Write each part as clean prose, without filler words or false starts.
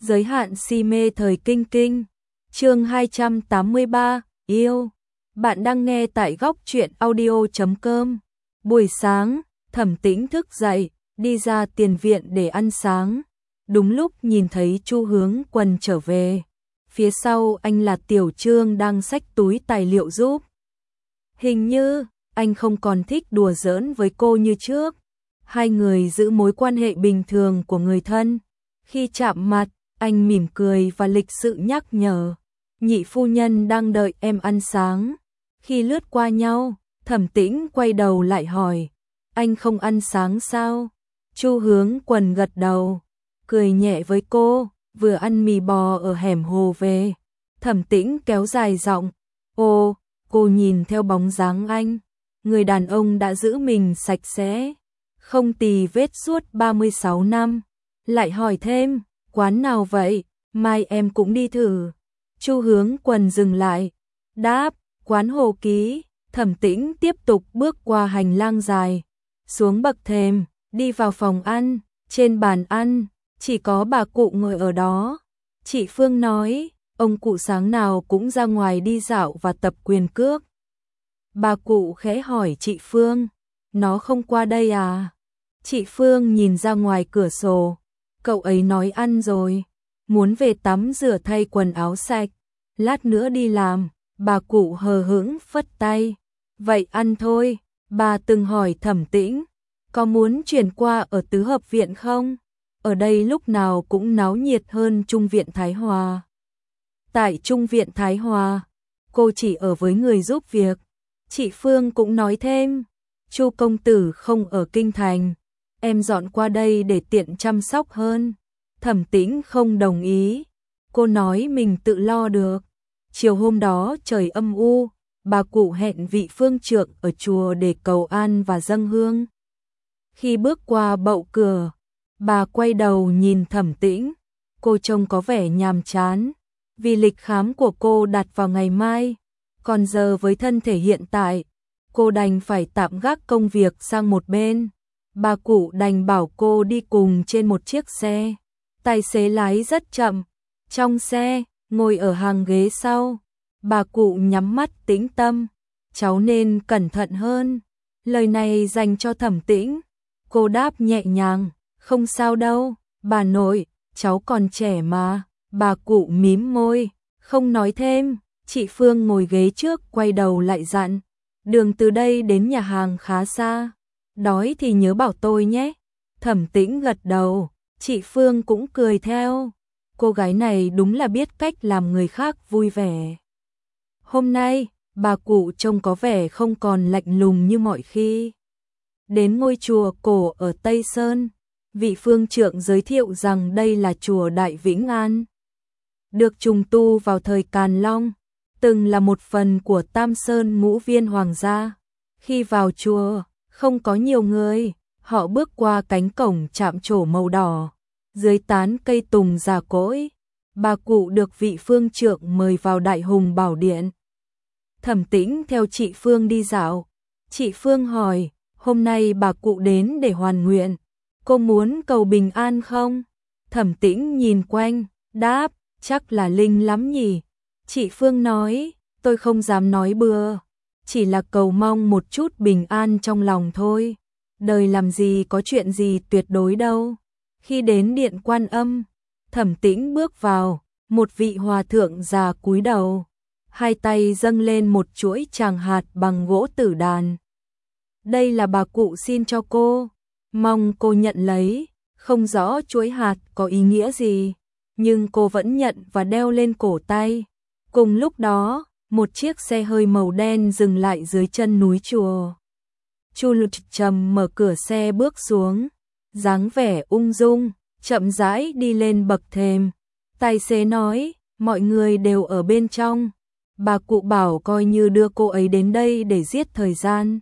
Giới hạn si mê thời kinh kinh. Chương 283, yêu. Bạn đang nghe tại góc truyện audio.com. Buổi sáng, Thẩm Tĩnh thức dậy, đi ra tiền viện để ăn sáng. Đúng lúc nhìn thấy Chu Hướng Quân trở về. Phía sau anh là Tiểu Trương đang xách túi tài liệu giúp. Hình như anh không còn thích đùa giỡn với cô như trước. Hai người giữ mối quan hệ bình thường của người thân. Khi chạm mặt, anh mỉm cười và lịch sự nhắc nhở. Nhị phu nhân đang đợi em ăn sáng. Khi lướt qua nhau, Thẩm Tĩnh quay đầu lại hỏi. Anh không ăn sáng sao? Chu Hướng Quân gật đầu, cười nhẹ với cô, vừa ăn mì bò ở hẻm hồ về. Thẩm Tĩnh kéo dài giọng. Ô, cô nhìn theo bóng dáng anh. Người đàn ông đã giữ mình sạch sẽ, không tì vết suốt 36 năm. Lại hỏi thêm, quán nào vậy? Mai em cũng đi thử. Chu Hướng Quân dừng lại, đáp, quán Hồ Ký. Thẩm Tĩnh tiếp tục bước qua hành lang dài, xuống bậc thềm, đi vào phòng ăn. Trên bàn ăn, chỉ có bà cụ ngồi ở đó. Chị Phương nói, ông cụ sáng nào cũng ra ngoài đi dạo và tập quyền cước. Bà cụ khẽ hỏi chị Phương, nó không qua đây à? Chị Phương nhìn ra ngoài cửa sổ, cậu ấy nói ăn rồi, muốn về tắm rửa thay quần áo sạch, lát nữa đi làm. Bà cụ hờ hững phất tay, vậy ăn thôi. Bà từng hỏi Thẩm Tĩnh, có muốn chuyển qua ở tứ hợp viện không? Ở đây lúc nào cũng náo nhiệt hơn Trung viện Thái Hòa. Tại Trung viện Thái Hòa, cô chỉ ở với người giúp việc. Chị Phương cũng nói thêm, Chu công tử không ở kinh thành, em dọn qua đây để tiện chăm sóc hơn. Thẩm Tĩnh không đồng ý, cô nói mình tự lo được. Chiều hôm đó trời âm u, bà cụ hẹn vị phương trượng ở chùa để cầu an và dâng hương. Khi bước qua bậu cửa, bà quay đầu nhìn Thẩm Tĩnh, cô trông có vẻ nhàm chán, vì lịch khám của cô đặt vào ngày mai, còn giờ với thân thể hiện tại, cô đành phải tạm gác công việc sang một bên. Bà cụ đành bảo cô đi cùng trên một chiếc xe, tài xế lái rất chậm, trong xe, ngồi ở hàng ghế sau, bà cụ nhắm mắt tĩnh tâm, cháu nên cẩn thận hơn. Lời này dành cho Thẩm Tĩnh, cô đáp nhẹ nhàng, không sao đâu, bà nội, cháu còn trẻ mà. Bà cụ mím môi, không nói thêm. Chị Phương ngồi ghế trước quay đầu lại dặn, đường từ đây đến nhà hàng khá xa, đói thì nhớ bảo tôi nhé. Thẩm Tĩnh gật đầu, chị Phương cũng cười theo. Cô gái này đúng là biết cách làm người khác vui vẻ. Hôm nay, bà cụ trông có vẻ không còn lạnh lùng như mọi khi. Đến ngôi chùa cổ ở Tây Sơn, vị phương trượng giới thiệu rằng đây là chùa Đại Vĩnh An. Được trùng tu vào thời Càn Long, từng là một phần của Tam Sơn Ngũ Viên Hoàng gia. Khi vào chùa, không có nhiều người, họ bước qua cánh cổng chạm trổ màu đỏ. Dưới tán cây tùng già cỗi, bà cụ được vị phương trượng mời vào Đại Hùng Bảo Điện. Thẩm Tĩnh theo chị Phương đi dạo. Chị Phương hỏi, hôm nay bà cụ đến để hoàn nguyện, cô muốn cầu bình an không? Thẩm Tĩnh nhìn quanh, đáp, chắc là linh lắm nhỉ. Chị Phương nói, tôi không dám nói bừa, chỉ là cầu mong một chút bình an trong lòng thôi. Đời làm gì có chuyện gì tuyệt đối đâu. Khi đến điện Quan Âm, Thẩm Tĩnh bước vào, một vị hòa thượng già cúi đầu, hai tay dâng lên một chuỗi tràng hạt bằng gỗ tử đàn. Đây là bà cụ xin cho cô, mong cô nhận lấy. Không rõ chuỗi hạt có ý nghĩa gì, nhưng cô vẫn nhận và đeo lên cổ tay. Cùng lúc đó, một chiếc xe hơi màu đen dừng lại dưới chân núi chùa. Chu Lục Trầm mở cửa xe bước xuống, dáng vẻ ung dung, chậm rãi đi lên bậc thềm. Tài xế nói, mọi người đều ở bên trong. Bà cụ bảo coi như đưa cô ấy đến đây để giết thời gian.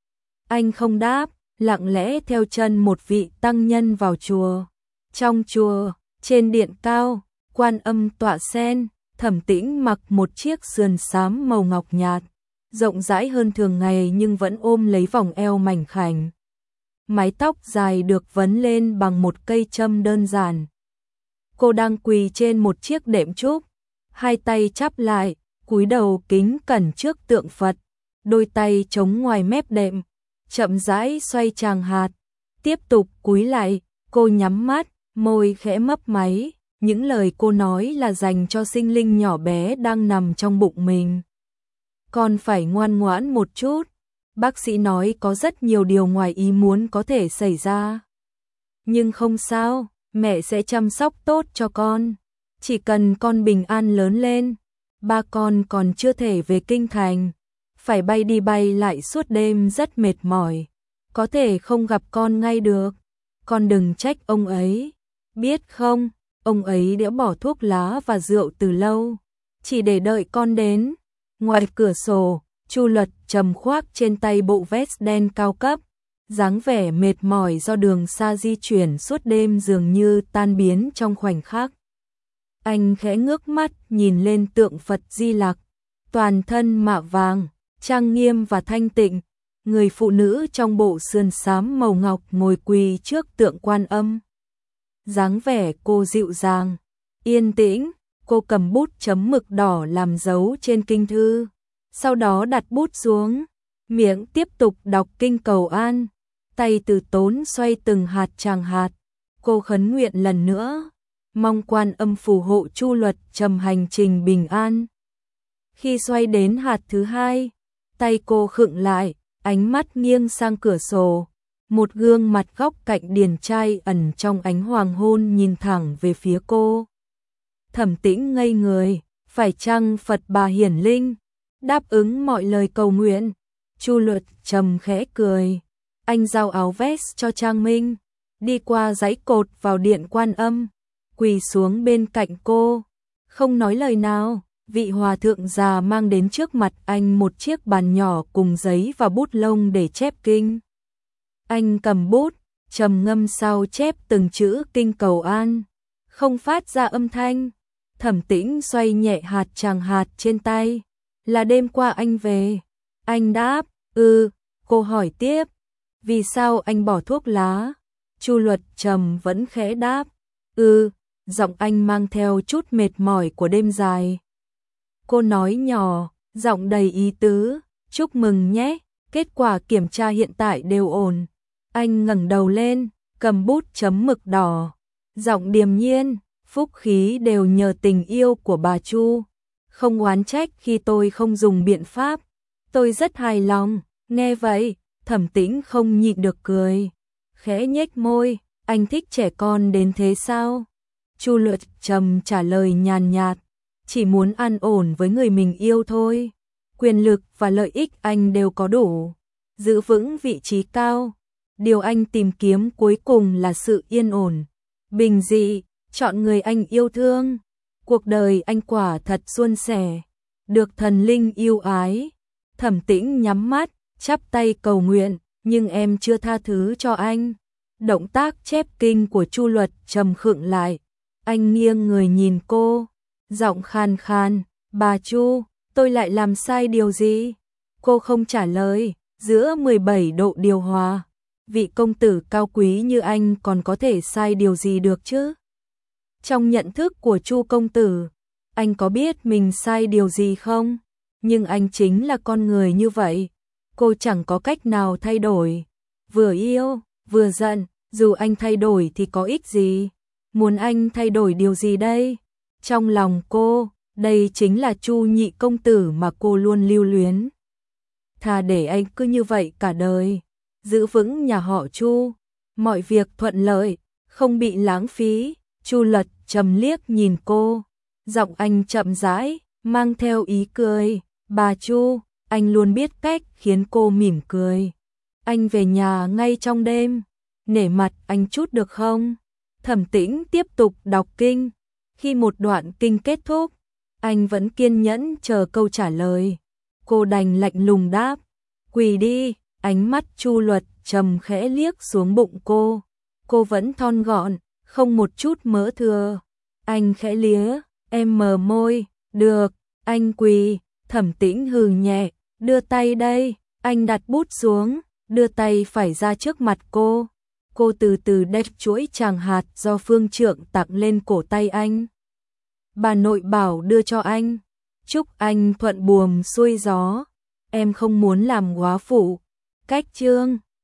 Anh không đáp, lặng lẽ theo chân một vị tăng nhân vào chùa. Trong chùa, trên điện cao, Quan Âm tọa sen, Thẩm Tĩnh mặc một chiếc sườn xám màu ngọc nhạt, rộng rãi hơn thường ngày nhưng vẫn ôm lấy vòng eo mảnh khảnh. Mái tóc dài được vấn lên bằng một cây châm đơn giản. Cô đang quỳ trên một chiếc đệm trúc, hai tay chắp lại, cúi đầu kính cẩn trước tượng Phật, đôi tay chống ngoài mép đệm, chậm rãi xoay tràng hạt, tiếp tục cúi lại, cô nhắm mắt, môi khẽ mấp máy, những lời cô nói là dành cho sinh linh nhỏ bé đang nằm trong bụng mình. Con phải ngoan ngoãn một chút, bác sĩ nói có rất nhiều điều ngoài ý muốn có thể xảy ra. Nhưng không sao, mẹ sẽ chăm sóc tốt cho con, chỉ cần con bình an lớn lên. Ba con còn chưa thể về kinh thành, phải bay đi bay lại suốt đêm rất mệt mỏi, có thể không gặp con ngay được. Con đừng trách ông ấy, biết không, ông ấy đã bỏ thuốc lá và rượu từ lâu, chỉ để đợi con đến. Ngoài cửa sổ, Chu Luật trầm khoác trên tay bộ vest đen cao cấp, dáng vẻ mệt mỏi do đường xa di chuyển suốt đêm dường như tan biến trong khoảnh khắc. Anh khẽ ngước mắt nhìn lên tượng Phật Di Lặc, toàn thân mạ vàng, trang nghiêm và thanh tịnh. Người phụ nữ trong bộ sườn xám màu ngọc ngồi quỳ trước tượng Quan Âm. Dáng vẻ cô dịu dàng, yên tĩnh, cô cầm bút chấm mực đỏ làm dấu trên kinh thư, sau đó đặt bút xuống, miệng tiếp tục đọc kinh cầu an, tay từ tốn xoay từng hạt tràng hạt. Cô khấn nguyện lần nữa, mong Quan Âm phù hộ Chu Luật trầm hành trình bình an. Khi xoay đến hạt thứ hai, tay cô khựng lại, ánh mắt nghiêng sang cửa sổ, một gương mặt góc cạnh điển trai ẩn trong ánh hoàng hôn nhìn thẳng về phía cô. Thẩm Tĩnh ngây người, phải chăng Phật Bà hiển linh, đáp ứng mọi lời cầu nguyện? Chu Luật trầm khẽ cười, anh giao áo vest cho Trang Minh, đi qua dãy cột vào điện Quan Âm, quỳ xuống bên cạnh cô, không nói lời nào. Vị hòa thượng già mang đến trước mặt anh một chiếc bàn nhỏ cùng giấy và bút lông để chép kinh. Anh cầm bút, trầm ngâm sao chép từng chữ kinh cầu an, không phát ra âm thanh. Thẩm Tĩnh xoay nhẹ hạt tràng hạt trên tay. Là đêm qua anh về. Anh đáp, cô hỏi tiếp, vì sao anh bỏ thuốc lá? Chu Luật trầm vẫn khẽ đáp, giọng anh mang theo chút mệt mỏi của đêm dài. Cô nói nhỏ, giọng đầy ý tứ, chúc mừng nhé, kết quả kiểm tra hiện tại đều ổn. Anh ngẩng đầu lên, cầm bút chấm mực đỏ, giọng điềm nhiên, phúc khí đều nhờ tình yêu của bà Chu, không oán trách khi tôi không dùng biện pháp, tôi rất hài lòng. Nghe vậy, Thẩm Tĩnh không nhịn được cười, khẽ nhếch môi, anh thích trẻ con đến thế sao? Chu Luật trầm trả lời nhàn nhạt, chỉ muốn an ổn với người mình yêu thôi, quyền lực và lợi ích anh đều có đủ, giữ vững vị trí cao. Điều anh tìm kiếm cuối cùng là sự yên ổn, bình dị, chọn người anh yêu thương. Cuộc đời anh quả thật suôn sẻ, được thần linh yêu ái. Thẩm Tĩnh nhắm mắt, chắp tay cầu nguyện, nhưng em chưa tha thứ cho anh. Động tác chép kinh của Chu Luật trầm khựng lại, anh nghiêng người nhìn cô, giọng khan khan, bà Chu, tôi lại làm sai điều gì? Cô không trả lời, giữa 17 độ điều hòa, vị công tử cao quý như anh còn có thể sai điều gì được chứ? Trong nhận thức của Chu công tử, anh có biết mình sai điều gì không? Nhưng anh chính là con người như vậy, cô chẳng có cách nào thay đổi. Vừa yêu, vừa giận, dù anh thay đổi thì có ích gì? Muốn anh thay đổi điều gì đây? Trong lòng cô, đây chính là Chu nhị công tử mà cô luôn lưu luyến. Thà để anh cứ như vậy cả đời, giữ vững nhà họ Chu, mọi việc thuận lợi, không bị lãng phí. Chu Luật trầm liếc nhìn cô, giọng anh chậm rãi, mang theo ý cười, bà Chu, anh luôn biết cách khiến cô mỉm cười. Anh về nhà ngay trong đêm, nể mặt anh chút được không? Thẩm Tĩnh tiếp tục đọc kinh, khi một đoạn kinh kết thúc, anh vẫn kiên nhẫn chờ câu trả lời. Cô đành lạnh lùng đáp, quỳ đi. Ánh mắt Chu Luật trầm khẽ liếc xuống bụng cô vẫn thon gọn, không một chút mỡ thừa. Anh khẽ lía, em mờ môi, được, anh quỳ. Thẩm Tĩnh hừ nhẹ, đưa tay đây. Anh đặt bút xuống, đưa tay phải ra trước mặt cô. Cô từ từ đép chuỗi tràng hạt do phương trượng tặng lên cổ tay anh. Bà nội bảo đưa cho anh. Chúc anh thuận buồm xuôi gió. Em không muốn làm góa phụ. Cách chương